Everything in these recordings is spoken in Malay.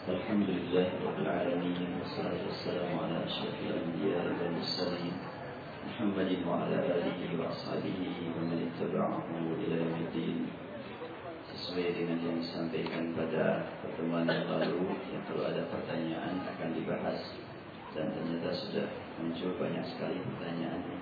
Alhamdulillahirrabbilalamin. Wassalatu wassalamu ala asyrafil anbiya'i wal mursalin Muhammadin wa ala alihi wa ashabihi wa man ittaba'ahu ila yaumiddin. Sesuai dengan yang disampaikan pada pertemuan yang lalu, yang kalau ada pertanyaan akan dibahas, dan ternyata sudah muncul banyak sekali pertanyaannya.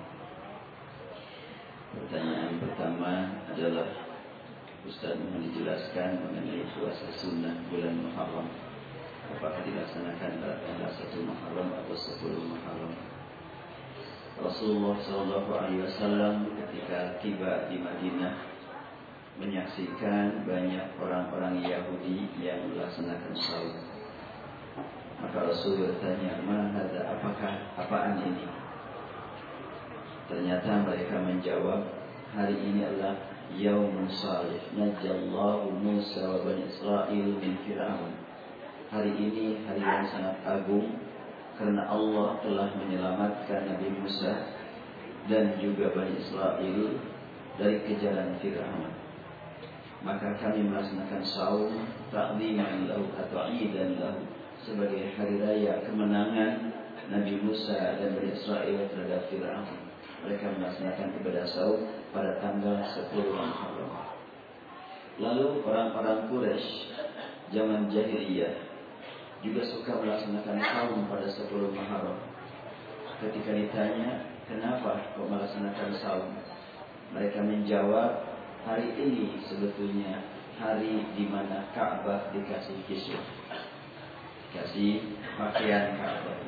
Pertanyaan pertama adalah, Ustaz mohon dijelaskan mengenai puasa sunnah bulan Muharram. Apakah dilaksanakan pada tanggal 1 Muharram atau 10 Muharram? Rasulullah SAW ketika tiba di Madinah menyaksikan banyak orang-orang Yahudi yang melaksanakan saum. Maka Rasul bertanya, apaan ini? Ternyata mereka menjawab, hari ini adalah Yaumun Salih, Najallahu Musa wa Bani Israel min Fir'aun. Hari ini hari yang sangat agung karena Allah telah menyelamatkan Nabi Musa dan juga Bani Israel dari kejaran Fir'aun. Maka kami melaksanakan saum ta'ziman lahu atau idan lahu, sebagai hari raya kemenangan Nabi Musa dan Bani Israel terhadap Fir'aun. Mereka melaksanakan ibadah saum pada tanggal 10 Muharram. Lalu orang-orang Quraisy zaman jahiliyah juga suka melaksanakan saum pada 10 Muharram. Ketika ditanya, kenapa kau melaksanakan saum? Mereka menjawab, hari ini sebetulnya hari di mana Ka'bah dikasih kisah, kasih pakaian Ka'bah.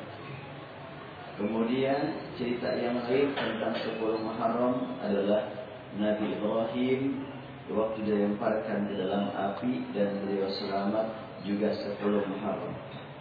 Kemudian cerita yang lain tentang 10 Muharram adalah Nabi Ibrahim waktu dilemparkan ke dalam api dan beliau selamat juga 10 Muharram.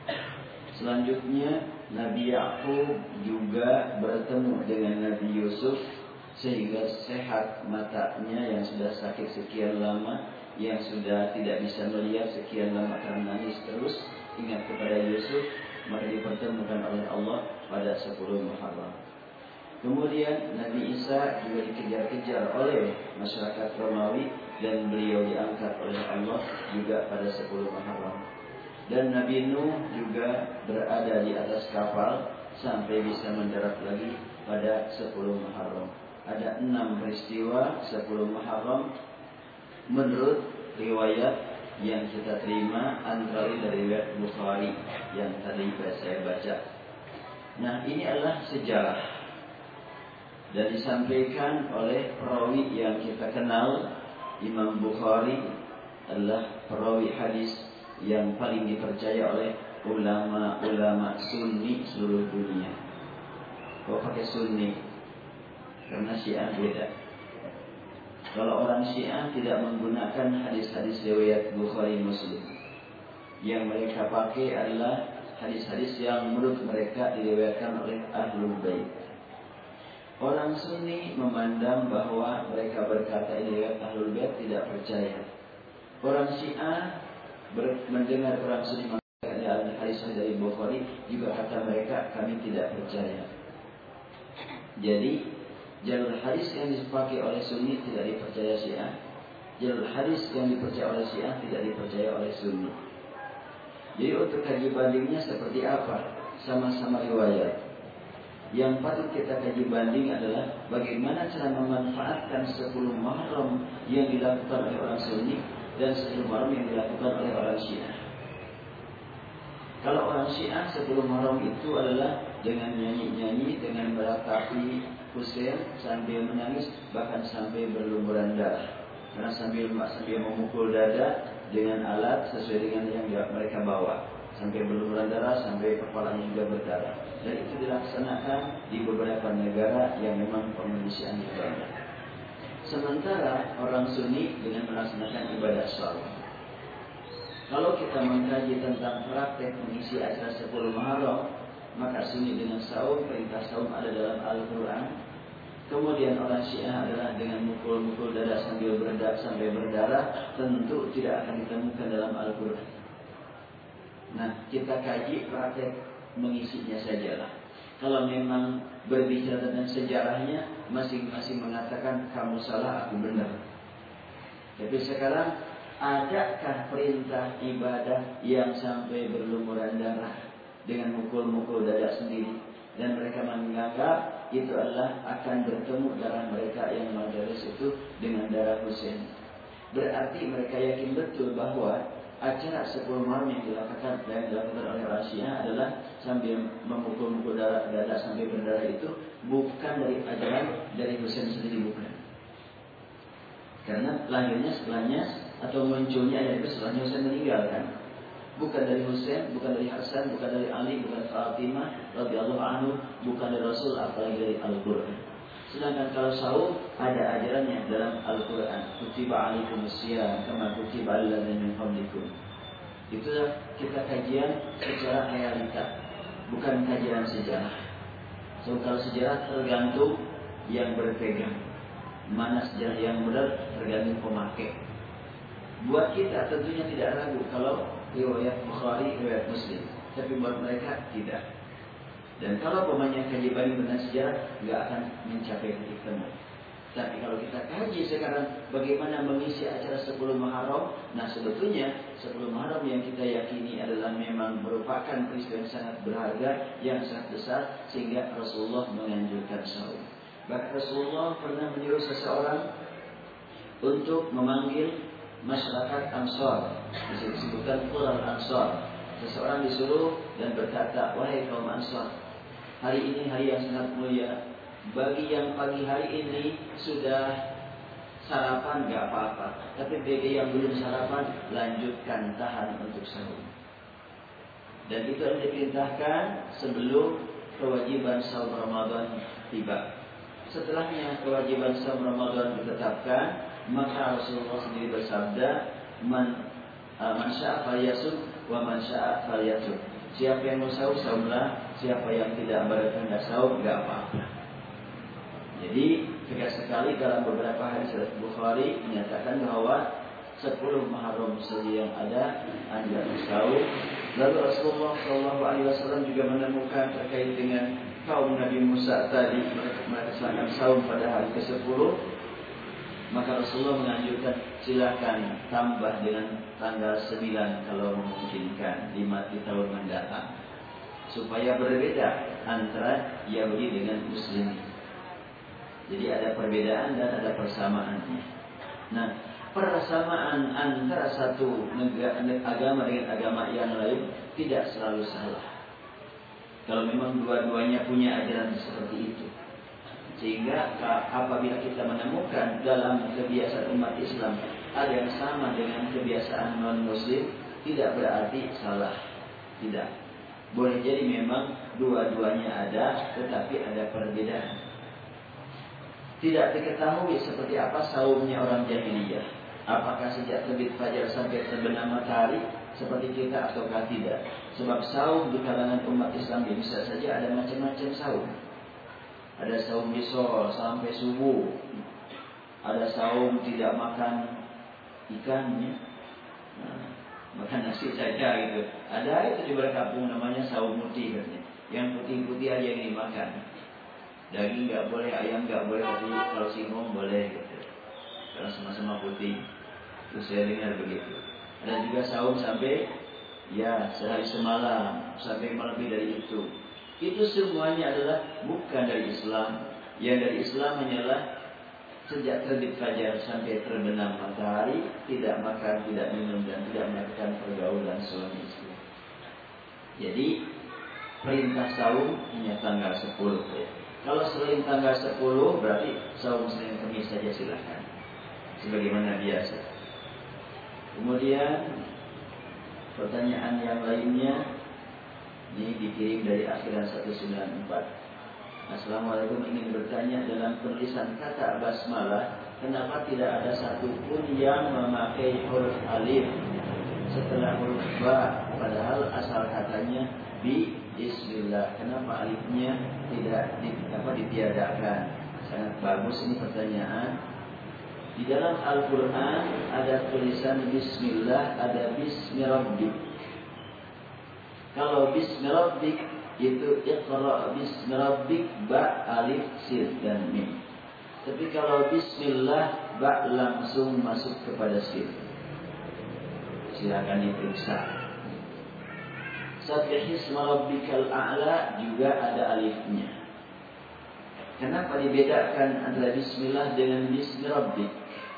Selanjutnya Nabi Ya'qub juga bertemu dengan Nabi Yusuf sehingga sehat matanya yang sudah sakit sekian lama, yang sudah tidak bisa melihat sekian lama karena nangis terus ingat kepada Yusuf, maka dipertemukan oleh Allah pada 10 Muharram. Kemudian Nabi Isa juga dikejar-kejar oleh masyarakat Romawi dan beliau diangkat oleh Allah juga pada 10 Muharram. Dan Nabi Nuh juga berada di atas kapal sampai bisa mendarat lagi pada 10 Muharram. Ada 6 peristiwa 10 Muharram menurut riwayat yang kita terima, antara dari riwayat Bukhari yang tadi saya baca. Nah, ini adalah sejarah dan disampaikan oleh perawi yang kita kenal. Imam Bukhari adalah perawi hadis yang paling dipercaya oleh ulama-ulama Sunni seluruh dunia. Kau pakai Sunni karena Syiah beda. Kalau orang Syiah tidak menggunakan hadis-hadis riwayat Bukhari Muslim. Yang mereka pakai adalah hadis-hadis yang menurut mereka diriwayatkan oleh Ahlul Bait. Orang Sunni memandang bahwa mereka berkata ini riwayat Ahlul Bait, tidak percaya. Orang Syiah mendengar orang Sunni mengatakan hadis dari Bukhari, juga kata mereka kami tidak percaya. Jadi jalur hadis yang dipakai oleh Sunni tidak dipercaya Syiah, jalur hadis yang dipercaya oleh Syiah tidak dipercaya oleh Sunni. Jadi untuk kaji bandingnya seperti apa? Sama-sama riwayat. Yang patut kita kaji banding adalah bagaimana cara memanfaatkan 10 Muharram yang dilakukan oleh orang Sunni dan 10 Muharram yang dilakukan oleh orang Syiah. Kalau orang Syiah 10 Muharram itu adalah dengan nyanyi-nyanyi, dengan meratapi Husain sambil menangis, bahkan sampai berlumuran darah. Karena sambil memukul dada dengan alat sesuai dengan yang mereka bawa, sampai berlumuran darah, sampai kepalanya juga berdarah. Dan itu dilaksanakan di beberapa negara yang memang pengisian banyak. Sementara orang Sunni dengan melaksanakan ibadah saum. Kalau kita mengkaji tentang praktek mengisi acara 10 Muharram, maka Sunni dengan saum, perintah saum ada dalam Al-Quran. Kemudian orang Syiah adalah dengan mukul-mukul dada sampai berdarah, tentu tidak akan ditemukan dalam Al-Quran. Nah, kita kaji praktek mengisinya sajalah. Kalau memang berbicara tentang sejarahnya, masing-masing mengatakan kamu salah, aku benar. Tapi sekarang adakah perintah ibadah yang sampai berlumuran darah dengan mukul-mukul dada sendiri, dan mereka menganggap itu adalah akan bertemu darah mereka yang madaris itu dengan darah Husain. Berarti mereka yakin betul bahwa acara 10 Muharram yang dilakukan oleh orang Syiah adalah sambil memukul-mukul dada sampai berdarah itu bukan dari ajaran dari Husain sendiri, bukan. Karena lahirnya setelahnya atau munculnya ayat itu setelahnya Husain meninggal kan. Bukan dari Husain, bukan dari Hasan, bukan dari Ali, bukan Fatimah radhiyallahu anhu, bukan dari Rasul, apalagi dari Al-Qur'an. Sedangkan kalau saum ada ajarannya dalam Al-Qur'an. Kutiba alaikumusiyam kama kutiba alal ladzina min qablikum. Itulah kita kajian secara realita, bukan kajian sejarah. So kalau sejarah tergantung yang berpegang. Mana sejarah yang benar tergantung pemakai. Buat kita tentunya tidak ragu kalau riwayat Bukhari, riwayat Muslim. Tapi buat mereka tidak. Dan kalau pemainnya kaji banding dengan sejarah, nggak akan mencapai titik temu. Tapi kalau kita kaji sekarang bagaimana mengisi acara 10 Muharram, nah sebetulnya 10 Muharram yang kita yakini adalah memang merupakan peristiwa yang sangat berharga, yang sangat besar, sehingga Rasulullah menganjurkan saum. Bahkan Rasulullah pernah menyuruh seseorang untuk memanggil masyarakat Ansar, disebutkan Qur'an Ansar. Seseorang disuruh dan berkata, wahai kaum Ansar, hari ini hari yang sangat mulia. Bagi yang pagi hari ini sudah sarapan gak apa-apa, tapi bagi yang belum sarapan lanjutkan, tahan untuk sahur. Dan itu yang diperintahkan sebelum kewajiban saum Ramadan tiba. Setelahnya kewajiban saum Ramadan ditetapkan, maka Rasulullah sendiri bersabda, man sya'a falyasum wa man sya'a falyasum. Siapa yang mau saum, saumlah. Siapa yang tidak berkehendak saum, enggak apa-apa. Jadi tegas sekali dalam beberapa hadis Bukhari menyatakan bahwa 10 Muharram saja yang ada anjuran saum. Lalu Rasulullah SAW juga menemukan terkait dengan kaum Nabi Musa tadi, mereka melaksanakan saum pada hari ke-10. Maka Rasulullah menganjurkan silakan tambah dengan tanggal 9 kalau memungkinkan di tahun mendatang, supaya berbeda antara Yahudi dengan Muslim. Jadi ada perbedaan dan ada persamaannya. Nah, persamaan antara satu agama dengan agama yang lain tidak selalu salah. Kalau memang dua-duanya punya ajaran seperti itu. Sehingga apabila kita menemukan dalam kebiasaan umat Islam ada yang sama dengan kebiasaan non-Muslim, tidak berarti salah. Tidak. Boleh jadi memang dua-duanya ada, tetapi ada perbedaan. Tidak diketahui seperti apa saumnya orang jahiliyah. Apakah sejak terbit fajar sampai terbenam matahari seperti kita ataukah tidak? Sebab saum di kalangan umat Islam bisa saja ada macam-macam saum. Ada saum misol sampai subuh. Ada saum tidak makan ikannya, makan nasi saja gitu. Ada itu di beberapa kampung namanya saum putih katanya. Yang putih-putih aja yang dimakan. Daging nggak boleh, ayam nggak boleh, tapi kalau singkong boleh gitu. Karena sama-sama putih. Terus saya dengar begitu. Ada juga saum sampai ya sehari semalam, sampai lebih dari itu. Itu semuanya adalah bukan dari Islam. Yang dari Islam hanyalah sejak terbit fajar sampai terbenam matahari tidak makan, tidak minum, dan tidak melakukan pergaulan suami istri. Jadi perintah saum hanya tanggal 10 ya. Kalau selain tanggal 10 berarti saum Senin Kamis saja silakan, sebagaimana biasa. Kemudian pertanyaan yang lainnya ini dikirim dari akhiran 194. Assalamualaikum, ingin bertanya, dalam penulisan kata basmalah kenapa tidak ada satupun yang memakai huruf alif setelah huruf ba, padahal asal katanya Bismillah. Kenapa alifnya tidak ditiadakan? Sangat bagus ini pertanyaan. Di dalam Al-Quran ada tulisan Bismillah, ada Bismirabbik. Kalau Bismirabbik itu Iqra Bismirabbik, ba, alif, sin, dan mim. Tapi kalau Bismillah, ba langsung masuk kepada sin. silakan diperiksa. Sabbihisma rabbikal a'la juga ada alifnya. Kenapa dibedakan antara bismillah dengan bismi rabbik?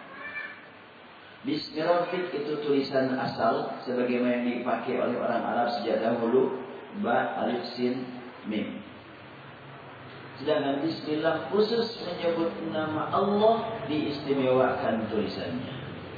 Bismi rabbik itu tulisan asal sebagaimana yang dipakai oleh orang Arab sejak dahulu, ba, alif, sin, mim. Sedangkan bismillah khusus menyebut nama Allah, diistimewakan tulisannya.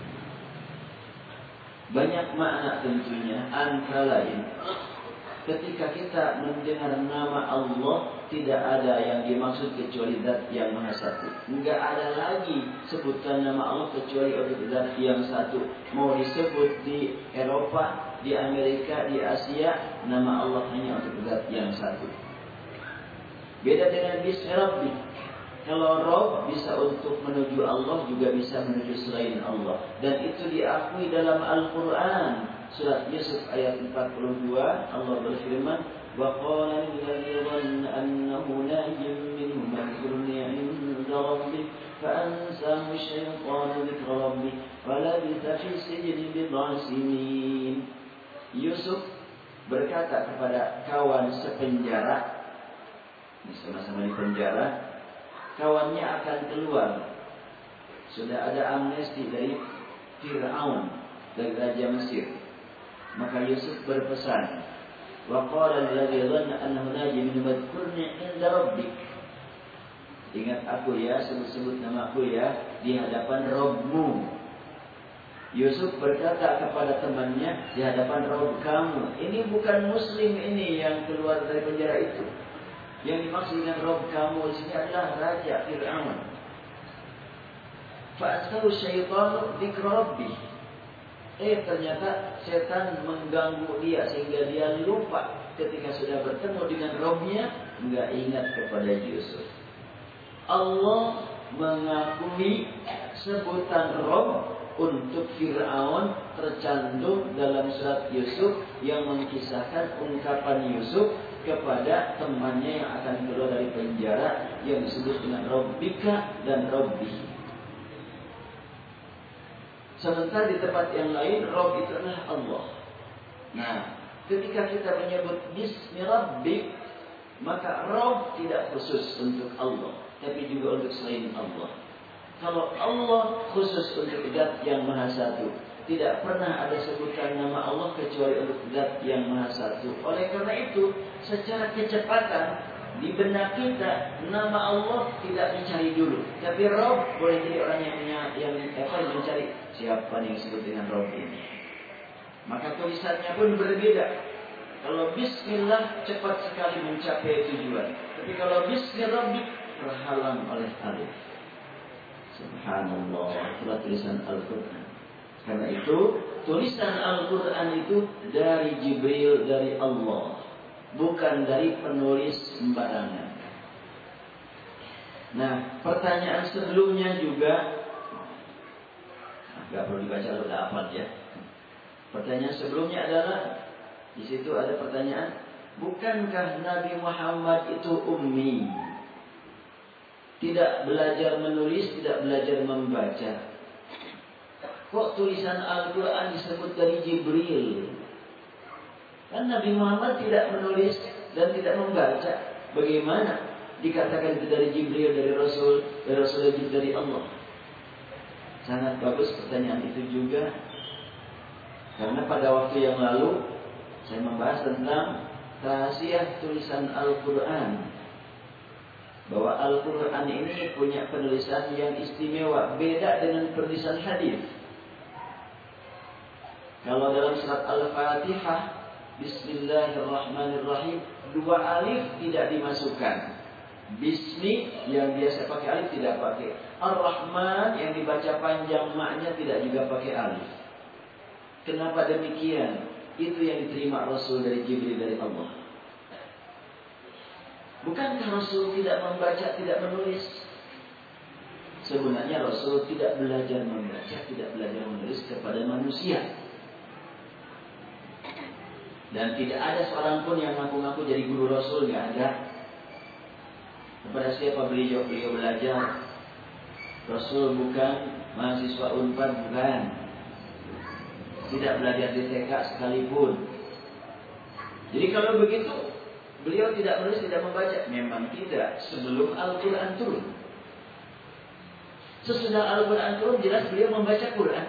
Banyak makna tentunya, antara lain ketika kita mendengar nama Allah, tidak ada yang dimaksud kecuali zat yang maha satu. Enggak ada lagi sebutan nama Allah kecuali untuk zat yang satu. Mau disebut di Eropa, di Amerika, di Asia, nama Allah hanya untuk zat yang satu. Beda dengan bismi rabbik. Kalau Rabb bisa untuk menuju Allah, juga bisa menuju selain Allah. Dan itu diakui dalam Al-Quran. Surat Yusuf ayat 42, Allah berfirman, وَقَالَ الَّذِي ظَنَّ أَنَّهُ نَاجٍ مِّنْهُ اذْكُرْنِي عِندَ رَبِّكَ فَأَنسَاهُ الشَّيْطَانُ ذِكْرَ رَبِّهِ فَلَبِثَ فِي السِّجْنِ بِضْعَ سِنِينَ. Yusuf berkata kepada kawan sepenjara, sama-sama di penjara, kawannya akan keluar. Sudah ada amnesti dari Fir'aun, dari Raja Mesir. Maka Yusuf berpesan, wa qala alladhi dhanna annahu najim madhkurni 'inda rabbik. Ingat aku ya, sebut-sebut namaku ya di hadapan Rabbmu. Yusuf berkata kepada temannya, di hadapan Rabb kamu. Ini bukan muslim ini yang keluar dari penjara itu. Yang dimaksud dengan Rabb kamu di sini adalah Raja Fir'aun. Fa'asahu syaitanu dzikra rabbih. Ternyata setan mengganggu dia sehingga dia lupa ketika sudah bertemu dengan Rabbnya, enggak ingat kepada Yusuf. Allah mengakui sebutan Rabb untuk Fir'aun tercantum dalam surat Yusuf yang mengisahkan ungkapan Yusuf kepada temannya yang akan keluar dari penjara yang disebut dengan Rabbika dan Rabbi. Sementara di tempat yang lain Rabb itu adalah Allah. Nah, ketika kita menyebut Bismi Rabbik, maka Rabb tidak khusus untuk Allah, tapi juga untuk selain Allah. Kalau Allah khusus untuk zat yang maha satu, tidak pernah ada sebutan nama Allah kecuali untuk zat yang maha satu. Oleh karena itu, secara kecepatan di benak kita nama Allah tidak mencari dulu, tapi Rabb boleh jadi orang yang mencari siapa yang disebut dengan Rabb ini. Maka tulisannya pun berbeda. Kalau Bismillah cepat sekali mencapai tujuan, tapi kalau Bismillah terhalang oleh alif. Subhanallah, itulah tulisan Al-Quran. Karena itu tulisan Al-Quran itu dari Jibril, dari Allah, bukan dari penulis sembarangan. Nah, pertanyaan sebelumnya juga nggak perlu dibaca, udah hafal ya. Pertanyaan sebelumnya adalah, di situ ada pertanyaan, bukankah Nabi Muhammad itu ummi? Tidak belajar menulis, tidak belajar membaca. Kok tulisan Al-Quran disebut dari Jibril? Kan Nabi Muhammad tidak menulis dan tidak membaca. Bagaimana dikatakan itu dari Jibril, dari Rasul dari Allah? Sangat bagus pertanyaan itu juga. Karena pada waktu yang lalu saya membahas tentang rahasia tulisan Al-Quran. Bahwa Al-Quran ini punya penulisan yang istimewa, beda dengan penulisan hadis. Kalau dalam surat Al-Fatihah, Bismillahirrahmanirrahim, 2 alif tidak dimasukkan. Bismi yang biasa pakai alif tidak pakai. Ar-Rahman yang dibaca panjang maknya tidak juga pakai alif. Kenapa demikian? Itu yang diterima Rasul dari Jibril, dari Allah. Bukankah Rasul tidak membaca, tidak menulis? Sebenarnya Rasul tidak belajar membaca, tidak belajar menulis kepada manusia. Dan tidak ada seorang pun yang ngaku-ngaku jadi guru Rasul, nggak ada. Kepada siapa beliau belajar? Rasul bukan mahasiswa Unpad, bukan. tidak belajar di TK sekalipun. Jadi kalau begitu, beliau tidak menulis, tidak membaca. Memang tidak, sebelum Al-Quran turun. Sesudah Al-Quran turun, jelas beliau membaca Quran.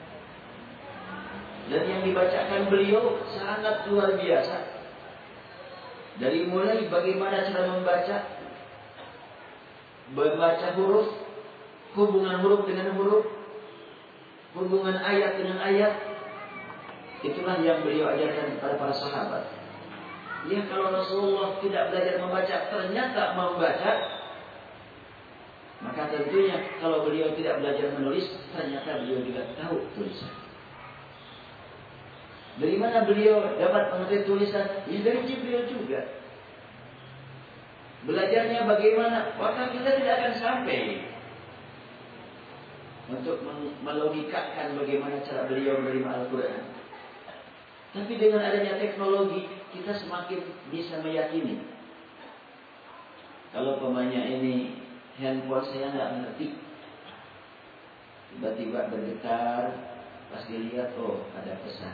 Dan yang dibacakan beliau sangat luar biasa. Dari mulai bagaimana cara membaca huruf, hubungan huruf dengan huruf, hubungan ayat dengan ayat. Itulah yang beliau ajarkan kepada para sahabat. Ya, kalau Rasulullah tidak belajar membaca, ternyata membaca, maka tentunya kalau beliau tidak belajar menulis, ternyata beliau juga tahu tulisan. Dari mana beliau dapat mengerti tulisan? Ya, dari Jibril juga. Belajarnya bagaimana? Maka kita tidak akan sampai untuk melogikakan bagaimana cara beliau menerima Al-Quran. Tapi dengan adanya teknologi, kita semakin bisa meyakini. Kalau pemainnya ini handphone saya nggak ngerti, tiba-tiba bergetar, pas dilihat, oh ada pesan,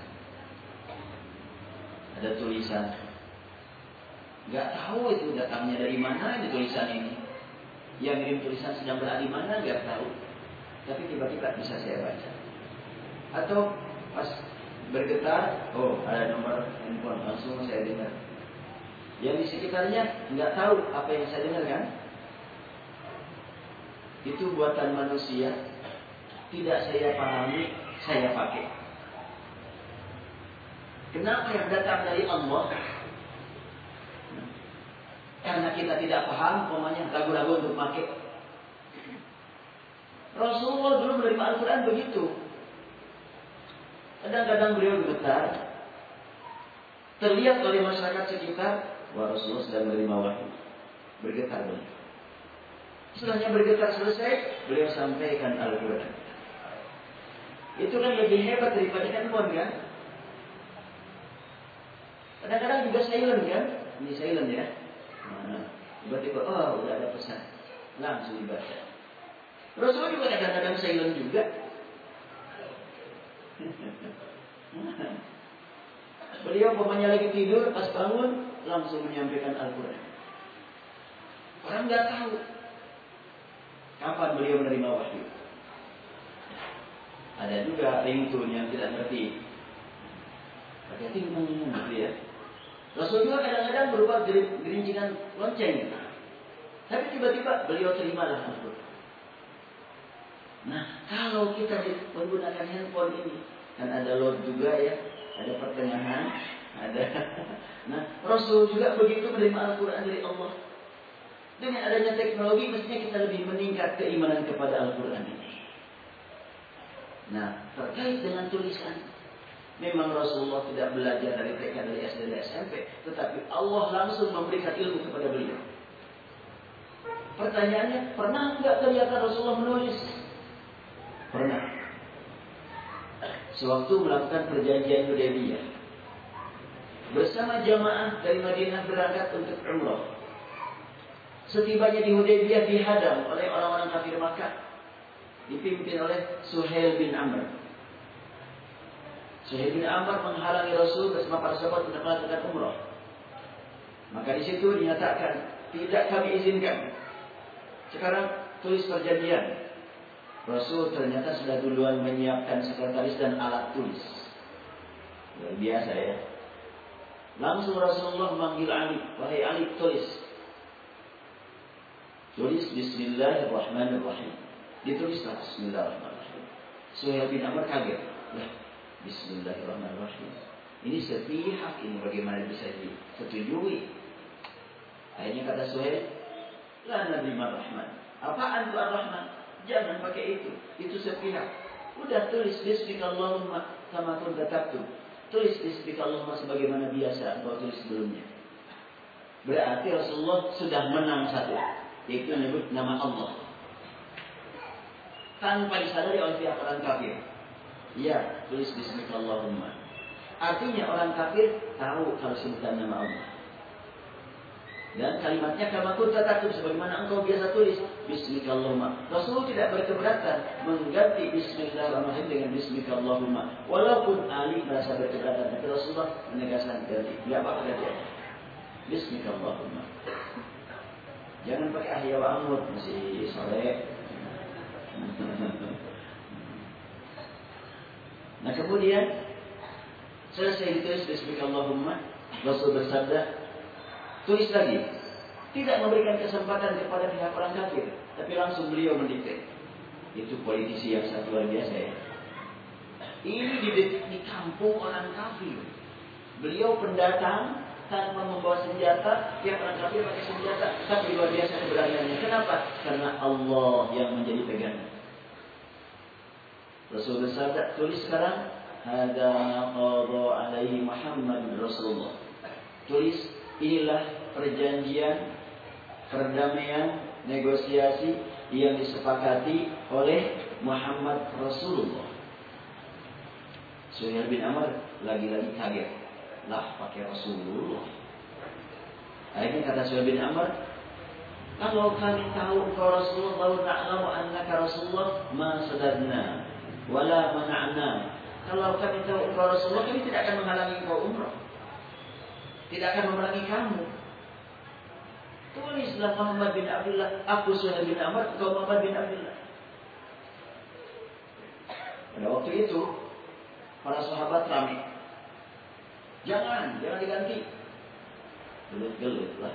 ada tulisan. Nggak tahu itu datangnya dari mana ini tulisan ini. Yang kirim tulisan sedang berada di mana nggak tahu. Tapi tiba-tiba bisa saya baca. Atau pas bergetar, oh ada nomor handphone, langsung saya dengar. Yang di sekitarnya nggak tahu apa yang saya dengar kan? Itu buatan manusia, tidak saya pahami, saya pakai. Kenapa yang datang dari Allah? Karena kita tidak paham, pokoknya ragu-ragu untuk pakai. Rasulullah dulu menerima Al-Quran begitu. Kadang-kadang beliau gemetar, terlihat oleh masyarakat sekitar, wah Rasulullah sedang menerima wahyu. Bergetar beliau. Setelahnya bergetar selesai, beliau sampaikan Al-Quran. Itu kan lebih hebat daripada handphone kan? Kadang-kadang juga silent kan? Ini silent ya. Nah, tiba-tiba, oh udah ada pesan, langsung dibaca. Rasulullah juga kadang-kadang silent juga. Beliau pokoknya lagi tidur, pas bangun langsung menyampaikan Al-Quran. Orang nggak tahu kapan beliau menerima wahyu. Ada juga ringtone yang tidak ngerti, pakai tinggung gitu ya. Rasul juga kadang-kadang berupa gerincingan lonceng. Tapi tiba-tiba beliau terimalah Al-Quran. Nah, kalau kita menggunakan handphone ini, kan ada load juga ya, ada pertengahan, ada. Nah, Rasul juga begitu menerima Al-Quran dari Allah. Dengan adanya teknologi, mestinya kita lebih meningkat keimanan kepada Al-Quran ini. Nah, terkait dengan tulisan, memang Rasulullah tidak belajar dari TK, dari SD, dari SMP, tetapi Allah langsung memberikan ilmu kepada beliau. Pertanyaannya, pernah enggak kelihatan Rasulullah menulis? Pernah. Sewaktu melakukan perjanjian Hudaybiyah, bersama jamaah dari Madinah berangkat untuk umrah. Setibanya di Hudaybiyah dihadang oleh orang-orang kafir Makkah, dipimpin oleh Suhail bin Amr. Suhail bin Amr menghalangi Rasul bersama para sahabat untuk melakukan umrah. Maka di situ dinyatakan, tidak kami izinkan. Sekarang tulis perjanjian. Rasul ternyata sudah duluan menyiapkan sekretaris dan alat tulis. Luar biasa ya. Langsung Rasulullah memanggil Ali, wahai Ali, tulis. Tulis Bismillahirrahmanirrahim. Ditulislah Bismillahirrahmanirrahim. Suhail bin Amr kaget. Bismillahirrahmanirrahim. Ini sepihak, ini bagaimana bisa disetujui? Akhirnya kata Suhail, la nadrima rahman. Apaan itu ar-Rahman? Jangan pakai itu. Itu sepihak. Udah tulis Bismikallahumma kama kunta taktub. Tulis Bismikallahumma sebagaimana biasa engkau tulis sebelumnya. Berarti Rasulullah sudah menang satu, yaitu menyebut nama Allah tanpa disadari oleh pihak orang kafir. Ya, tulis Bismikallahumma. Artinya orang kafir tahu kalau sebutan nama Allah. Dan kalimatnya kama kunta taktub, sebagaimana engkau biasa tulis. Bismikallahumma. Rasul tidak berkeberatan mengganti Bismillahirrahmanirrahim dengan Bismikallahumma. Walaupun Ali merasa berkeberatan, tapi Rasulullah menegaskan ganti. Tidak apa-apa ganti aja. Bismikallahumma. Jangan pakai ahya wa amud, masih sore. Nah kemudian selesai ditulis Bismikallahumma, Rasul bersabda, tulis lagi. Tidak memberikan kesempatan kepada pihak orang kafir, tapi langsung beliau mendikte. Itu politisi yang sangat luar biasa ya. Ini di kampung orang kafir. Beliau pendatang tanpa membawa senjata, pihak orang kafir pakai senjata, tapi luar biasa keberaniannya. Kenapa? Karena Allah yang menjadi pegangan. Rasul bersabda, tulis sekarang, hada qadha alaihi Muhammad Rasulullah. Tulis, inilah perjanjian, perdamaian, negosiasi yang disepakati oleh Muhammad Rasulullah. Suhail bin Amr lagi-lagi kaget. Lah pakai Rasulullah. Akhirnya kata Suhail bin Amr, kalau kami tahu engkau Rasulullah, law na'lamu annaka Rasulullah ma sadadna wala mana'na. Kalau kami tahu engkau Rasulullah, kami tidak akan menghalangi engkau umrah. Tidak akan memerangi kamu. Tulislah Muhammad bin Abdullah, aku Suhail bin Amr, engkau Muhammad bin Abdullah. Pada waktu itu para sahabat ramai. Jangan diganti. Gelut-gelut lah.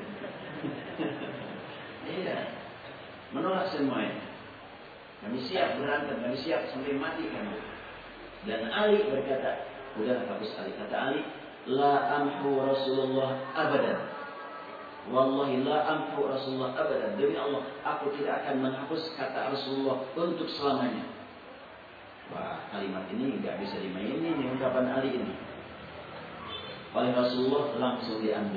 Iya. Menolak semuanya. Kami siap berantem, kami siap sampai mati kami. Dan Ali berkata, udah hapus Ali. Kata Ali, la amhu Rasulullah abadan. Wallahi la amhu Rasulullah abadan. Demi Allah, aku tidak akan menghapus kata Rasulullah untuk selamanya. Wah, kalimat ini nggak bisa dimainin ini ungkapan Ali ini. Oleh Rasulullah langsung diambil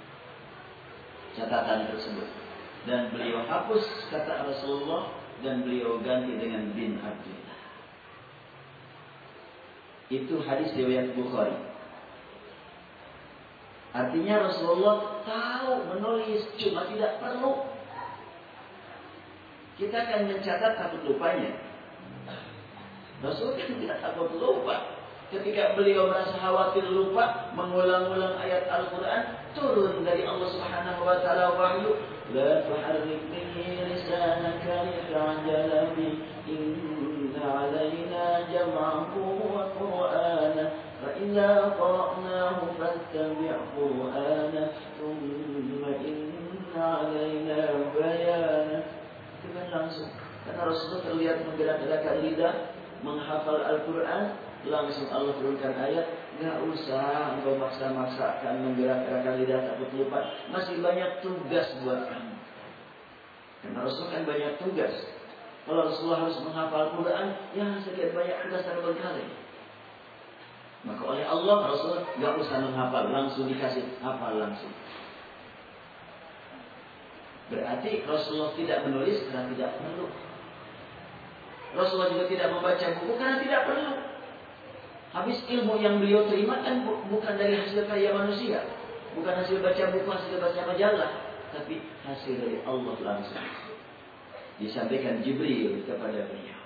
catatan tersebut. Dan beliau hapus kata Rasulullah dan beliau ganti dengan bin Abdullah. Itu hadis riwayat Bukhari. Artinya Rasulullah tahu menulis, cuma tidak perlu. Kita akan mencatat takut lupanya. Rasul kan tidak takut lupa. Ketika beliau merasa khawatir lupa, mengulang-ulang ayat Al-Quran, turun dari Allah Subhanahu wa Ta'ala wahyu, la tuharrik bihi lisanaka lita'jala bi, inna 'alaina jam'ahu wa qur'ana, fa idza qara'nahu fattabi' qur'ana, thumma inna 'alaina bayana. Itu kan langsung. Karena Rasulullah terlihat menggerak-gerakkan lidah, menghafal Al-Quran. Langsung Allah turunkan ayat, gak usah engkau maksa-maksakan menggerak-gerakkan lidah takut lupa. Masih banyak tugas buat kamu. Karena Rasul kan banyak tugas. Kalau Rasulullah harus menghafal Quran, ya sekian banyak tugas terbengkalai. Maka oleh Allah Rasul gak usah menghafal, langsung dikasih hafal langsung. Berarti Rasulullah tidak menulis karena tidak perlu. Rasulullah juga tidak membaca buku karena tidak perlu. Habis ilmu yang beliau terima kan bukan dari hasil karya manusia, bukan hasil baca buku, hasil baca majalah, tapi hasil dari Allah langsung. Disampaikan Jibril kepada beliau.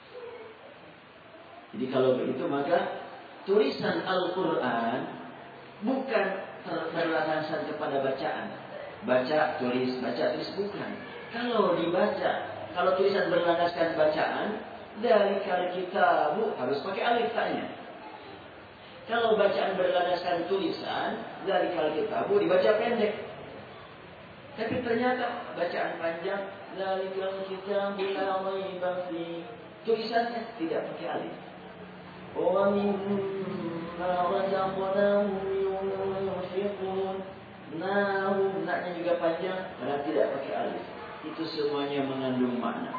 Jadi kalau begitu maka tulisan Al-Quran bukan berlandaskan kepada bacaan. Baca, tulis bukan. Kalau dibaca, kalau tulisan berlandaskan bacaan, dari kitabu harus pakai alif ta'nya. Kalau bacaan berlandaskan tulisan, dari kitabu dibaca pendek. Tapi ternyata bacaan panjang, dari kitabu la raiba fi, tulisannya tidak pakai alif. Wa mimma razaqnahum yunfiqun. Naknya juga panjang karena tidak pakai alif. Itu semuanya mengandung makna.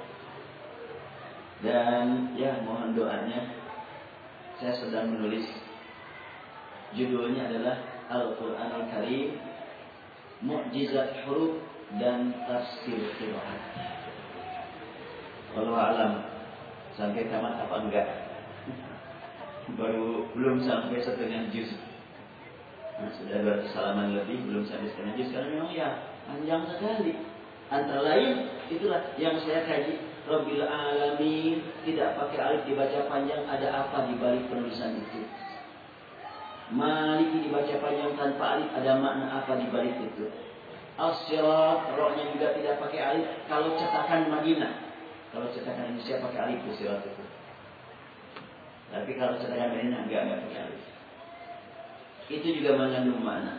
Dan ya mohon doanya. Saya sedang menulis, judulnya adalah Al-Quran Al-Karim, Mu'jizat Huruf dan Tafsir Qiraat. Wallahu a'lam sampai tamat apa enggak? Belum sampai setengah juz. sudah 200 halaman lebih belum sampai setengah juz karena memang ya panjang sekali. Antara lain itulah yang saya kaji. Rabbil alamin tidak pakai alif dibaca panjang, ada apa di balik penulisan itu? Maliki dibaca panjang tanpa alif, ada makna apa di balik itu? As-sirat, rohnya juga tidak pakai alif. Kalau cetakan Madinah, kalau cetakan Indonesia pakai alif sirat itu. Tapi kalau cetakan Madinah enggak pakai alif. Itu juga mengandung makna.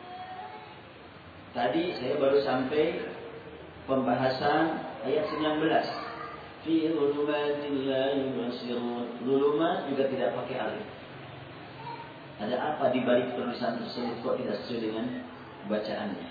Tadi saya baru sampai pembahasan ayat 19. Fi dhulumatin la yubsirun. Dhulumat juga tidak pakai alif. Ada apa di balik penulisan tersebut kok tidak sesuai dengan bacaannya?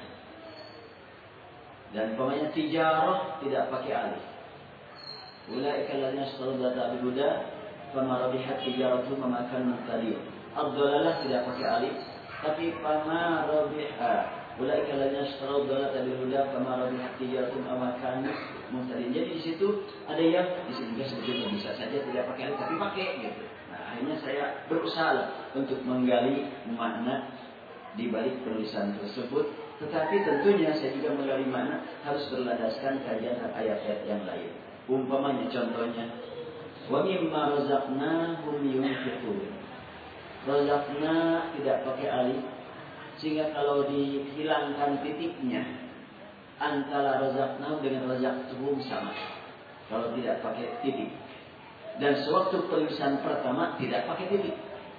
Dan umpamanya tijarah tidak pakai alif. Ulaika alladziina ishtarau dzata bil huda fama rabihat tijaratuhum wa ma kanu muhtadin. Ad-dhalalah tidak pakai alif, tapi fama rabihat. Ulaika alladziina ishtarau dzata bil huda fama rabihat tijaratuhum wa ma kanu muhtadin. Jadi di situ ada yang di sini juga sebetulnya bisa saja tidak pakai alif tapi pakai gitu. Nah, akhirnya saya berusaha untuk menggali makna di balik penulisan tersebut. Tetapi tentunya saya juga menggali makna harus berlandaskan kajian ayat-ayat yang lain. Umpamanya contohnya, wa mimma razaqnahum yunfiqun. Razaqna tidak pakai alif, sehingga kalau dihilangkan titiknya antara razaqnahum dengan razaqtuhum sama. Kalau tidak pakai titik. Dan sewaktu penulisan pertama tidak pakai titik.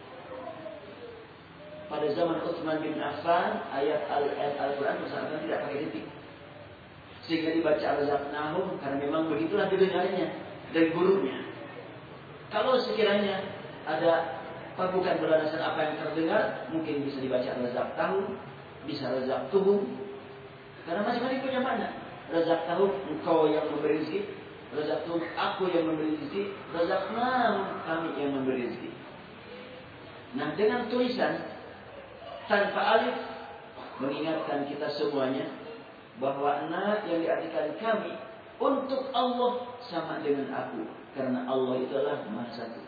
Pada zaman Utsman bin Affan, ayat Al-Quran misalkan tidak pakai titik. Sehingga dibaca razaqnahum karena memang begitulah didengarnya dari gurunya. Kalau sekiranya ada bukan berdasarkan apa yang terdengar, mungkin bisa dibaca razaqtahum, bisa razaqtuhum. Karena masing-masing punya makna. Razaqtahum, engkau yang memberi rezeki. Razaqtuhum, aku yang memberi rezeki. Razaqnahum, kami yang memberi rezeki. Nah, dengan tulisan tanpa alif mengingatkan kita semuanya bahwa anak yang diartikan kami untuk Allah sama dengan aku, karena Allah itu adalah Maha Satu.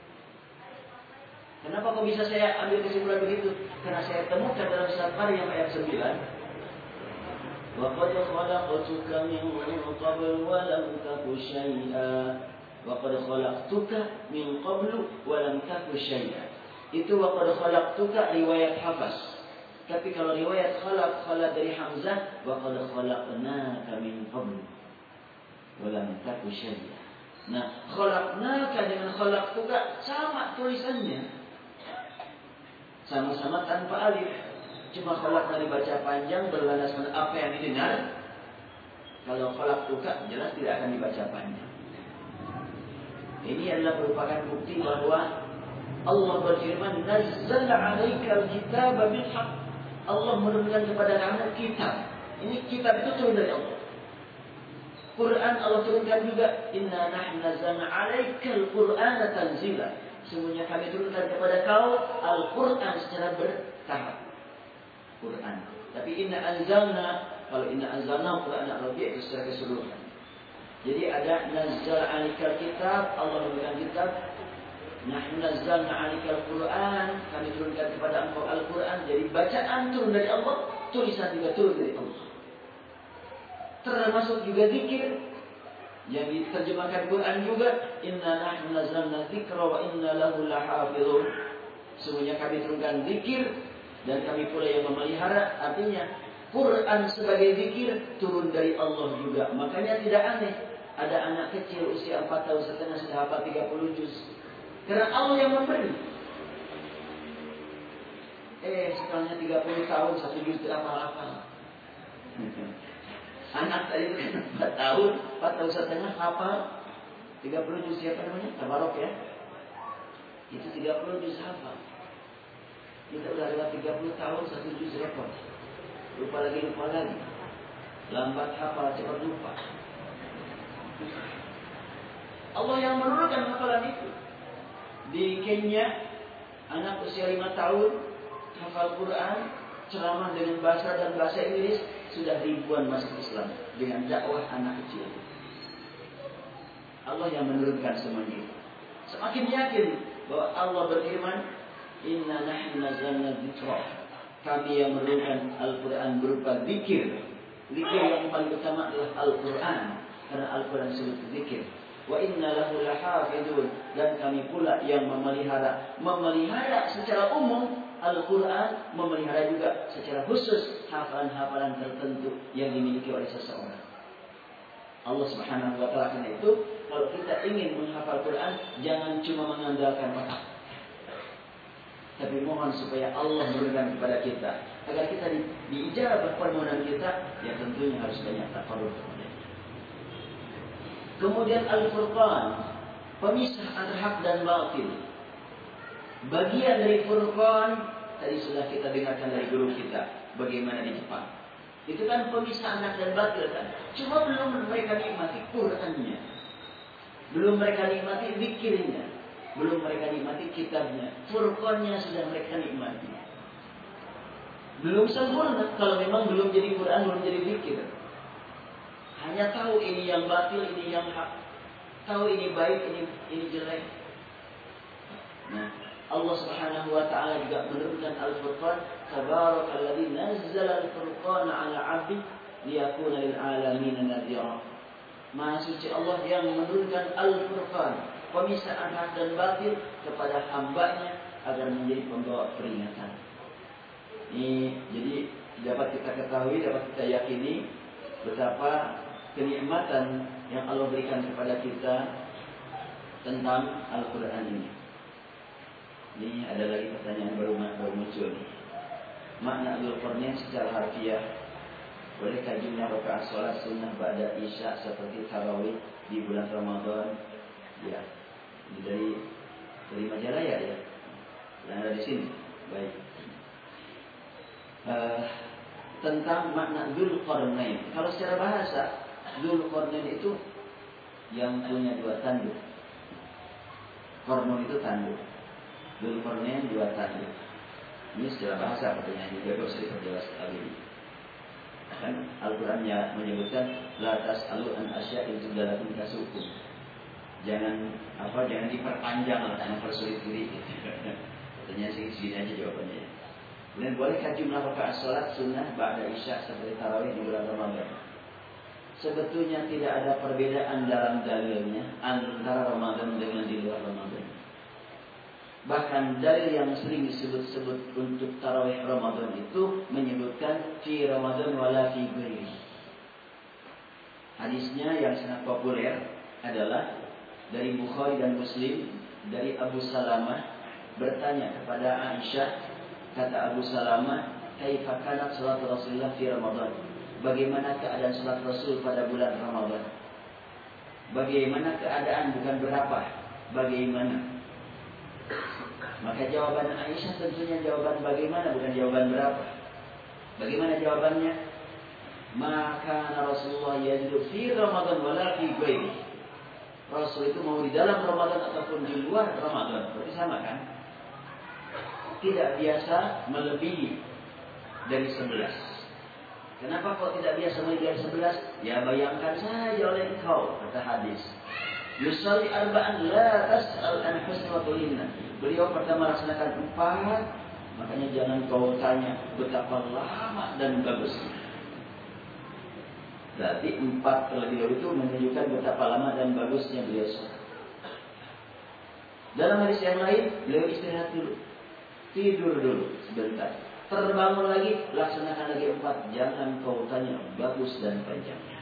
Kenapa kok bisa saya ambil kesimpulan begitu? Karena saya temukan dalam surat Maryam ayat 9. Wa qad khalaqtuka min qablu wa lam taku syai'a. Wa qad khalaqtuka min qablu wa lam taku syai'a. Itu wa qad khalaqtuka riwayat Hafs. Tapi kalau riwayat khalaq dari Hamzah, wa qad khalaqnaka min qablu wa lam taku syai'a. Nah, khalaqnaka dengan khalaqtuka sama tulisannya. Sama-sama tanpa alif. Cuma khalaqna dibaca panjang berlandaskan apa yang didengar. Kalau khalaqtuka jelas tidak akan dibaca panjang. Ini adalah merupakan bukti bahwa Allah berfirman, "Nazzala 'alaikal kitaba bil haqq." Allah menurunkan kepada kamu kitab. Ini kitab itu turun dari Allah. Quran Allah turunkan juga, "Inna nahnu nazzalna 'alaikal Qur'ana tanzila." Semuanya kami turunkan kepada kau Al-Quran secara bertahap. Quran. Tapi inna anzalna, kalau inna anzalna Quran Arabi itu secara keseluruhan. Jadi ada nazzal 'alaikal kitab, Allah menurunkan kitab. Nahnu nazzalna 'alaikal Qur'an, kami turunkan kepada engkau Al-Quran. Jadi bacaan turun dari Allah, tulisan juga turun dari Allah. Termasuk juga zikir yang diterjemahkan Quran juga, inna nahnu nazzalna dzikra wa inna lahu lahafizun. Semuanya kami turunkan zikir dan kami pula yang memelihara. Artinya Quran sebagai zikir turun dari Allah juga. Makanya tidak aneh ada anak kecil usia 4 tahun setengah sudah hafal 30 juz. Karena Allah yang memberi. Setelahnya 30 tahun 1 juz tidak hafal. Anak tadi itu kan 4 tahun setengah hafal 30 juz, siapa namanya? Tabarok ya. Itu 30 juz hafal. Kita udah lewat 30 tahun 1 juz repot. Lupa lagi. Lambat hafal, cepat lupa. Allah yang menurunkan hafalan itu. Di Kenya, anak usia 5 tahun hafal Quran, ceramah dengan bahasa dan bahasa Inggris, sudah ribuan masuk Islam dengan dakwah anak kecil. Allah yang menurunkan semuanya. Semakin yakin bahwa Allah berfirman, "Inna nahnu nazzalna dzikra." Kami yang menurunkan Al-Quran berupa zikir. Zikir yang paling utama adalah Al-Quran, karena Al-Quran disebut zikir. Wa inna lahu lahafidun, dan kami pula yang memelihara secara umum Al-Quran, memelihara juga secara khusus hafalan-hafalan tertentu yang dimiliki oleh seseorang. Allah Subhanahu wa taala, karena itu kalau kita ingin menghafal Quran, jangan cuma mengandalkan otak, tapi mohon supaya Allah memberikan kepada kita agar kita diijabah permohonan kita, ya tentunya harus banyak takarruf. Kemudian Al-Furqan, pemisah antara hak dan batil. Bagian dari Furqan tadi sudah kita dengarkan dari guru kita bagaimana di Jepang. Itu kan pemisah hak dan batil kan. Cuma belum mereka nikmati Qurannya, belum mereka nikmati zikirnya, belum mereka nikmati kitabnya. Furqannya sudah mereka nikmati. Belum sempurna kalau memang belum jadi Quran, belum jadi zikir. Hanya tahu ini yang batil, ini yang hak. Tahu ini baik, ini jelek. Nah, Allah Subhanahu wa taala juga menurunkan Al-Furqan, Tabarakalladzi nazzala al-Furqana 'ala 'abdi liyakuna lil 'alamin nadhira. Maha suci Allah yang menurunkan Al-Furqan, pemisah hak dan batil, kepada hambanya agar menjadi pembawa peringatan. Ini jadi dapat kita ketahui, dapat kita yakini betapa kenikmatan yang Allah berikan kepada kita tentang Al-Quran ini. Ini ada lagi pertanyaan baru muncul nih. Makna Dzulqarnain secara harfiah. Bolehkah jumlah rakaat salat sunnah ba'da isya seperti tarawih di bulan Ramadan? Ya, ini dari Majalaya ya. Yang ada di sini. Baik. Tentang makna Dzulqarnain. Kalau secara bahasa, Dzulqarnain itu yang punya dua tanduk. Qarnun itu tanduk. Dzulqarnain dua tanduk. Ini secara bahasa pertanyaan juga harus diperjelas lagi. Kan Al-Quran menyebutkan la tas'alu an asya'in tubdalakum tasukum. Jangan diperpanjang lah, jangan persulit diri. Katanya sih sini aja jawabannya. Kemudian bolehkah jumlah rakaat salat sunnah ba'da isya seperti tarawih di bulan Ramadan? Sebetulnya tidak ada perbedaan dalam dalilnya antara Ramadan dengan di luar Ramadan. Bahkan dalil yang sering disebut-sebut untuk tarawih Ramadan itu menyebutkan fi Ramadan wala fi ghairi. Hadisnya yang sangat populer adalah dari Bukhari dan Muslim, dari Abu Salamah bertanya kepada Aisyah, kata Abu Salamah, kaifa kanat salat Rasulullah fi Ramadan? Bagaimana keadaan salat Rasul pada bulan Ramadan? Bagaimana keadaan, bukan berapa, bagaimana? Maka jawaban Aisyah tentunya jawaban bagaimana, bukan jawaban berapa. Bagaimana jawabannya? Maka Rasulullah yajidu fi Ramadan wala fi ghairi. Rasul itu mau di dalam Ramadan ataupun di luar Ramadan, berarti sama kan? Tidak biasa melebihi dari 11. Kenapa kok tidak biasa melebihi dari 11? Ya bayangkan saja oleh engkau, kata hadis. Yusalli arba'an la tas'al an husnatilna. Beliau pertama laksanakan 4, makanya jangan kau tanya betapa lama dan bagusnya. Berarti 4 terlebih dahulu itu menunjukkan betapa lama dan bagusnya beliau sholat. Dalam hadis yang lain, beliau istirahat dulu, tidur dulu sebentar, terbangun lagi, laksanakan lagi 4. Jangan kau tanya bagus dan panjangnya.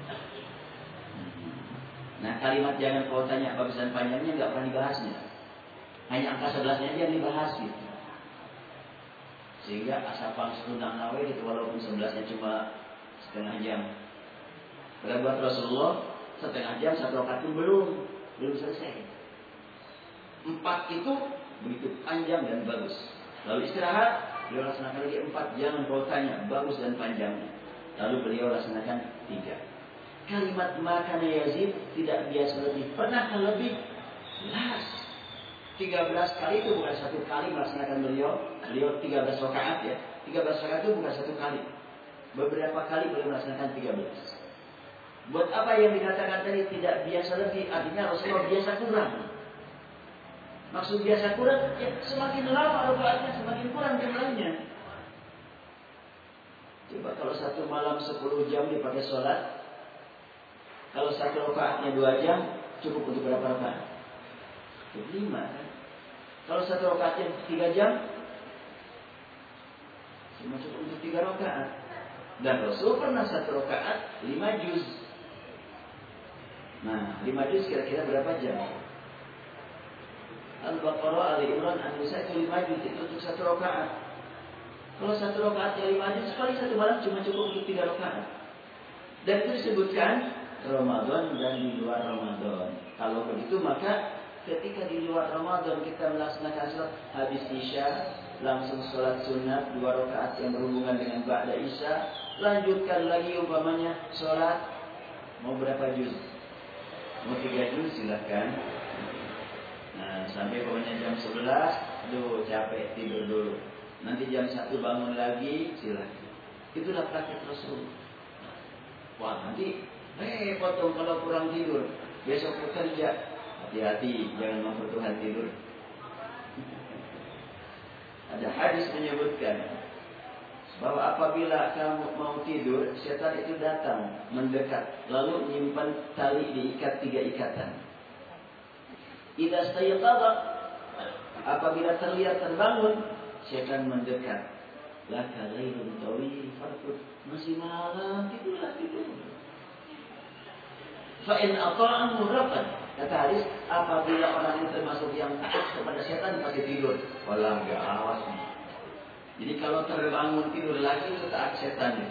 Nah, kalimat jangan kau tanya bagus dan panjangnya nggak pernah dibahasnya. Hanya angka 11-nya aja yang dibahas gitu. Sehingga asapang setengah Nawawi itu walaupun 11-nya cuma setengah jam. Pada buat Rasulullah setengah jam 1 rakaat pun belum selesai. 4 itu begitu panjang dan bagus. Lalu istirahat, beliau laksanakan lagi 4. Jangan kau tanya bagus dan panjangnya. Lalu beliau laksanakan 3. Kalimat makana Yazid tidak biasa lebih. Pernahkah lebih? Jelas. 13 kali itu bukan 1 kali melaksanakan beliau 13 rakaat ya. 13 rakaat itu bukan 1 kali. Beberapa kali beliau melaksanakan 13. Buat apa yang dikatakan tadi tidak biasa lebih? Artinya Rasulullah biasa kurang. Maksud biasa kurang, ya semakin lama rakaatnya semakin kurang jumlahnya. Coba kalau satu malam 10 jam dipakai sholat, kalau satu rakaatnya 2 jam, cukup untuk berapa rakaat? Cukup 5 kan? Kalau satu rakaatnya 3 jam, cuma cukup untuk 3 rakaat. Dan Rasul pernah satu rakaat 5 juz. Nah, 5 juz kira-kira berapa jam? Al-Baqarah, Ali Imran, An-Nisa itu 5 juz, itu untuk satu rakaat. Kalau satu rakaatnya 5 juz, sekali satu malam cuma cukup untuk 3 rakaat. Dan itu disebutkan Ramadan dan di luar Ramadan. Kalau begitu maka ketika di luar Ramadan kita melaksanakan sholat habis Isya, langsung sholat sunat 2 rakaat yang berhubungan dengan ba'da Isya, lanjutkan lagi umpamanya sholat mau berapa juz? Mau 3 juz silahkan. Nah, sampai pokoknya jam 11, aduh capek tidur dulu. Nanti jam 1 bangun lagi, silahkan. Itulah praktek Rasul. Wah, nanti potong kalau kurang tidur. Besok bekerja, hati-hati jangan mempertuhan tidur. Ada hadis menyebutkan bahwa apabila kamu mau tidur, setan itu datang mendekat, lalu menyimpan tali diikat 3 ikatan. Idza stayqadha, apabila terlihat terbangun, setan mendekat. Laka ghairun tawil farqud, masih malam tidurlah tidur. Fa in ata'ahu raqad, kata hadis, apabila orang itu termasuk yang taat kepada setan pasti tidur. Walau enggak awas nih. Jadi kalau terbangun tidur lagi itu taat setan.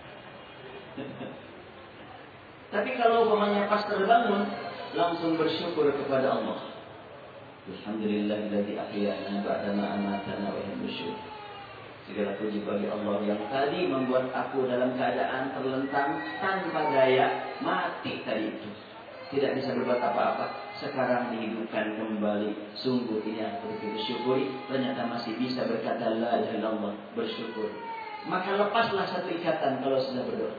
Tapi kalau umpamanya pas terbangun langsung bersyukur kepada Allah. Alhamdulillahilladzi ahyana ba'dama amatana wa ilaihi nusyur. Segala puji bagi Allah yang tadi membuat aku dalam keadaan terlentang tanpa daya, mati tadi itu. Tidak bisa berbuat apa-apa. Sekarang dihidupkan kembali. Sungguh ini yang begitu syukuri. Ternyata masih bisa berkata la ilaha illallah, bersyukur. Maka lepaslah satu ikatan kalau sudah berdoa.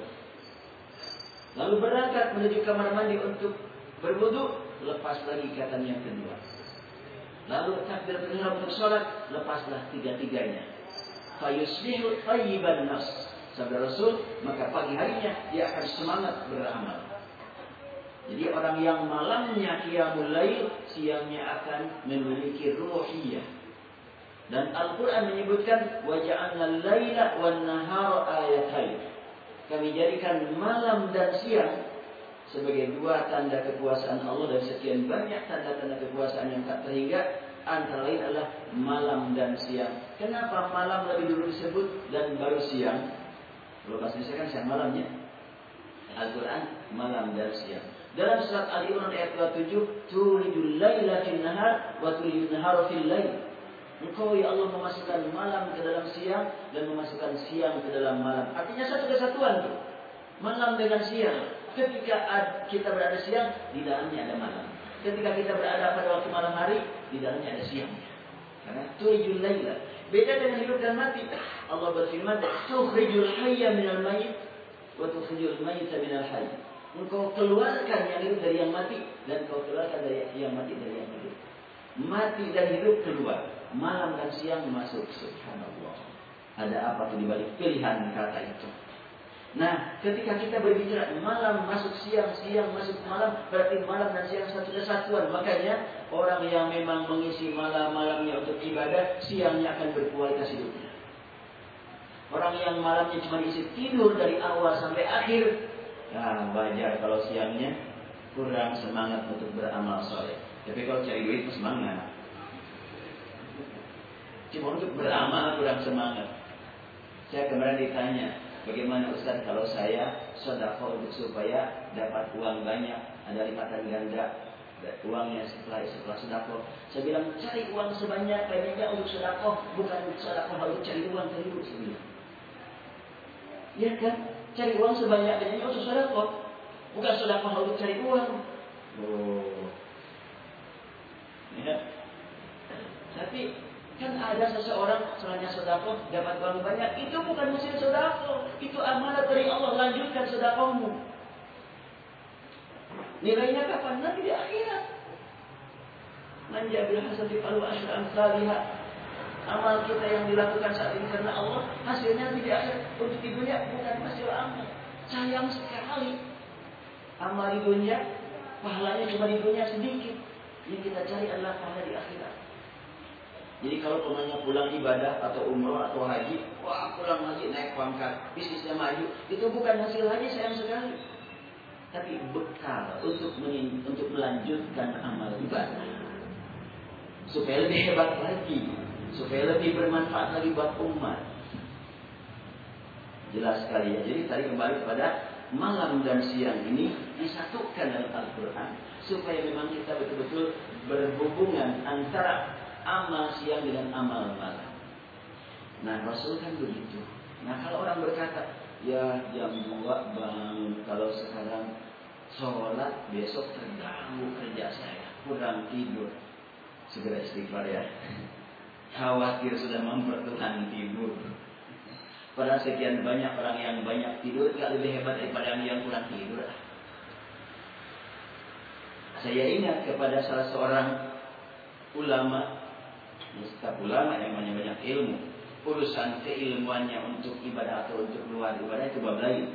Lalu berangkat menuju kamar mandi untuk berwudu, lepas lagi ikatan yang kedua. Lalu takbir ihram untuk sholat, lepaslah 3-tiganya. Fayusbihu thayyiban nafs, sabda Rasul, maka pagi harinya dia akan semangat beramal. Jadi orang yang malamnya qiyamul lail, siangnya akan memiliki ruhiyah. Dan Al-Quran menyebutkan waja'alna al-laila wan-nahara ayatain. Kami jadikan malam dan siang sebagai 2 tanda kekuasaan Allah dan sekian banyak tanda-tanda kekuasaan yang tak terhingga. Antara lain adalah malam dan siang. Kenapa malam lebih dulu disebut dan baru siang? Kalau bahasa Indonesia kan siang malamnya. Al-Quran malam dan siang. Dalam surat Ali Imran ayat 27, tulijul laila fil nahar wa tulijul nahara fil lail. Engkau ya Allah memasukkan malam ke dalam siang dan memasukkan siang ke dalam malam. Artinya satu kesatuan tuh. Malam dengan siang. Ketika kita berada siang, di dalamnya ada malam. Ketika kita berada pada waktu malam hari, di dalamnya ada siang. Karena tulijul laila. Beda dengan hidup dan mati. Allah berfirman, tukhrijul hayya minal mayyit wa tukhrijul mayyita minal hayy. Engkau keluarkan yang hidup dari yang mati, dan engkau keluarkan dari yang mati dari yang hidup. Mati dan hidup keluar, malam dan siang masuk. Subhanallah. Ada apa tuh dibalik pilihan kata itu? Nah, ketika kita berbicara malam masuk siang, siang masuk malam, berarti malam dan siang satu kesatuan. Makanya orang yang memang mengisi malam-malamnya untuk ibadah, siangnya akan berkualitas hidupnya. Orang yang malamnya cuma diisi tidur dari awal sampai akhir, nah wajar kalau siangnya kurang semangat untuk beramal soleh. Tapi kalau cari duit semangat. Cuma untuk beramal kurang semangat. Saya kemarin ditanya, bagaimana Ustaz kalau saya sedekah untuk supaya dapat uang banyak, ada lipatan ganda uangnya setelah sedekah. Saya bilang cari uang sebanyak-banyaknya untuk sedekah, bukan untuk sedekah untuk cari uang dulu sebelum. Ya kan? Cari uang sebanyak-banyaknya untuk sedekah, bukan sedekah untuk cari uang. Oh. Ya. Tapi kan ada seseorang setelahnya sedekah dapat uang banyak, itu bukan hasil sedekah, itu amanat dari Allah. Lanjutkan sedekahmu. Nilainya kapan? Nanti di akhirat. Man jabil hasanati falahu asyru amsalihah. Amal kita yang dilakukan saat ini karena Allah, hasilnya tidak ada untuk di dunia, bukan hasil amal. Sayang sekali. Amal di dunia, pahalanya cuma di dunia sedikit. Yang kita cari adalah pahala di akhirat. Jadi kalau pemainnya pulang ibadah atau umroh atau haji, wah pulang haji naik pangkat, bisnisnya maju, itu bukan hasil haji, sayang sekali. Tapi bekal untuk melanjutkan amal ibadah. Supaya lebih hebat lagi, supaya lebih bermanfaat lagi buat umat. Jelas sekali ya. Jadi tadi kembali kepada malam dan siang ini disatukan dalam Al-Quran, supaya memang kita betul-betul berhubungan antara amal siang dengan amal malam. Nah, Rasul kan begitu. Nah, kalau orang berkata, ya jam 2 bangun, kalau sekarang sholat, besok terganggu kerja saya, kurang tidur. Segera istighfar ya. Khawatir sudah mempertuhan tidur. Padahal sekian banyak orang yang banyak tidur gak lebih hebat daripada yang kurang tidur. Saya ingat kepada salah seorang ulama, setiap ulama yang banyak ilmu, urusan keilmuannya untuk ibadah atau untuk luar ibadah itu bab lain.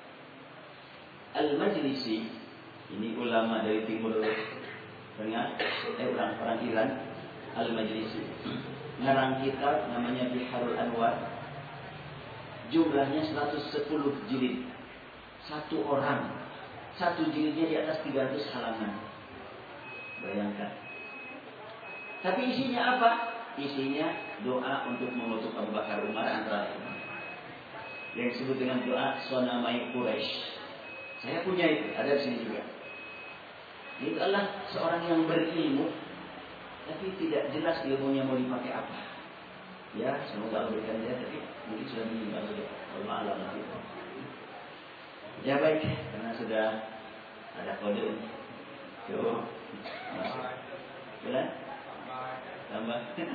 Al-Majlisi, ini ulama dari Timur Tengah, orang Iran. Al-Majlisi ngarang kitab namanya Biharul Anwar, jumlahnya 110 jilid. Satu orang, satu jilidnya di atas 300 halaman. Bayangkan. Tapi isinya apa? Isinya doa untuk mengutuk Abu Bakar Umar antara lain. Yang disebut dengan doa Sonamai Quraisy. Saya punya itu, ada di sini juga. Itu adalah seorang yang berilmu, tapi tidak jelas ilmunya mau dipakai apa. Ya, semoga Allah berikan dia, tapi mungkin sudah meninggal saja. Allah alam lagi. Ya baik, karena sudah ada kode. Yuk, masuk. Boleh? Tambah.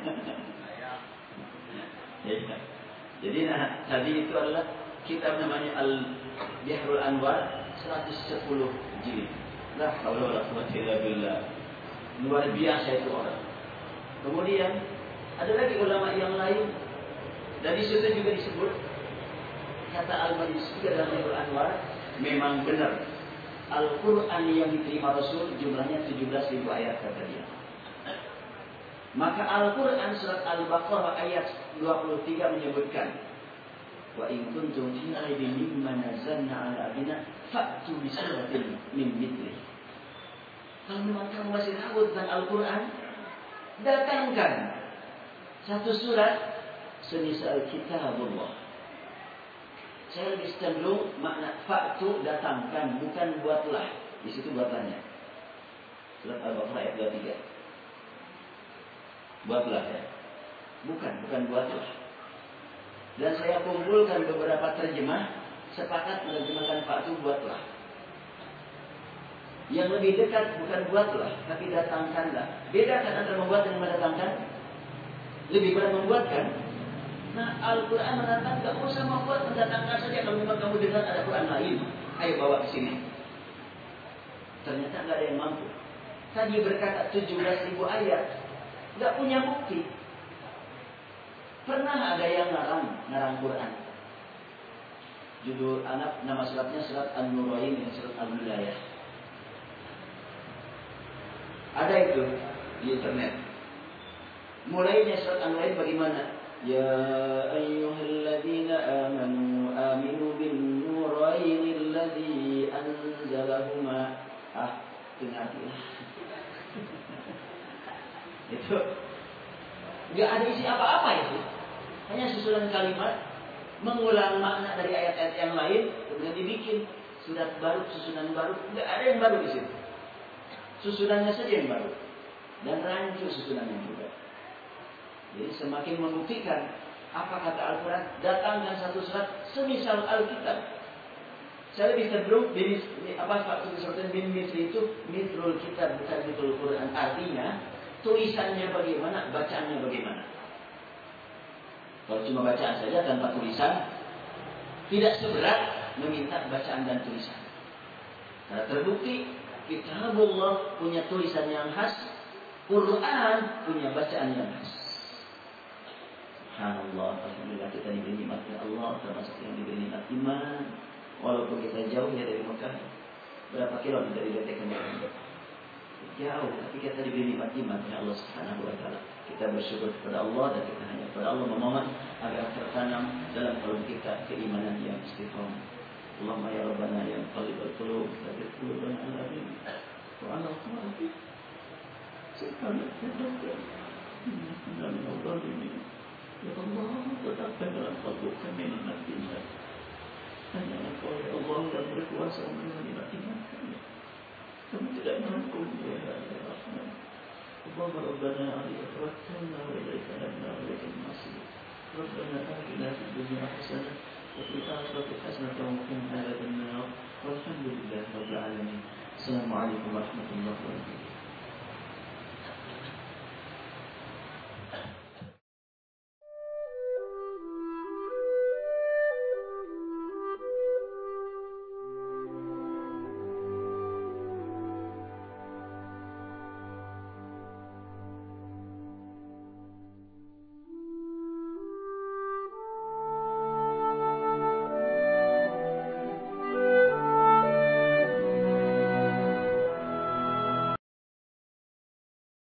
Ya. Jadi tadi itu adalah kitab namanya Al-Bihrul Anwar, 110 jilid. La haula wala quwwata illa billah. Luar biasa itu orang. Kemudian ada lagi ulama yang lain, dan di situ juga disebut kata Al-Majlisi dalam Bihrul Anwar, memang benar Al-Quran yang diterima Rasul jumlahnya 17.000 ayat kata dia. Maka Al-Quran surat Al-Baqarah ayat 23 menyebutkan, wa in kuntum fi raibin mimma nazzalna ala abdina fa'tu bi suratin min mithlihi. Kalau memang kamu masih ragu tentang Al-Quran, datangkan satu surat semisal kitabullah. Saya lebih cenderung makna fa'tu, datangkan, bukan buatlah. Di situ buatlahnya. Surat Al-Baqarah ayat 23. Buatlah ya. Bukan buatlah. Dan saya kumpulkan beberapa terjemah sepakat menerjemahkan fa'tu buatlah. Yang lebih dekat bukan buatlah, tapi datangkanlah. Bedakan antara membuat dan mendatangkan. Lebih berat membuatkan. Nah, Al-Quran mengatakan gak usah membuat, mendatangkan saja. Kalau memang kamu dengar ada Quran lain, ayo bawa ke sini. Ternyata gak ada yang mampu. Tadi berkata 17.000 ayat, gak punya bukti. Pernah ada yang ngarang Quran. Judul anak, nama suratnya surat An-Nurain dan surat Al-Wilayah. Ada itu di internet. Mulainya surat An-Nurain bagaimana? Ya ayyuhalladzina aminu bin nurainil ladzi anzalahuma. Dengarlah. Itu enggak ada isi apa-apa itu. Hanya susunan kalimat, mengulang makna dari ayat-ayat yang lain, kemudian dibikin surat baru, susunan baru. Enggak ada yang baru di situ. Susunannya saja yang baru. Dan rancu susunannya juga. Jadi semakin membuktikan apa kata Al-Quran, datangkan satu surat semisal Alkitab. Saya lebih cenderung faktor disebutkan bin mitri itu mitrul kitab, bukan mitrul Quran. Artinya tulisannya bagaimana, bacaannya bagaimana. Kalau cuma bacaan saja tanpa tulisan, tidak seberat meminta bacaan dan tulisan. Karena terbukti Kitabullah punya tulisan yang khas, Quran punya bacaan yang khas. Subhanallah, alhamdulillah kita diberi nikmatnya Allah, termasuk yang diberi nikmat iman. Walaupun kita jauh ya dari Mekah, berapa kilo dari DT ke Mekah? Jauh, tapi kita diberi nikmat imannya Allah Subhanahu wa taala. Kita bersyukur kepada Allah dan kita hanya kepada Allah memohon agar tertanam dalam kalbu kita keimanan yang istiqomah. Allahumma ya Rabbana ya muqallibal qulub, tsabbit qulubana ala dinik. Wa ala ta'atik. Subhanaka ya Rabbana. Inna min al-zalimin. Ya Allah, tetapkan dalam kalbu kami nikmat iman. Hanya Engkau ya Allah yang berkuasa menerima nikmat iman kami. Kami tidak mampu ya Rahman. Allahumma Rabbana alaihi tawakkalna wa ilaika anabna wa ilaikal masir. Rabbana atina fid dunya hasanah wa fil akhirati hasanah wa qina adzabannar. Walhamdulillahi rabbil alamin. Assalamualaikum warahmatullahi wabarakatuh.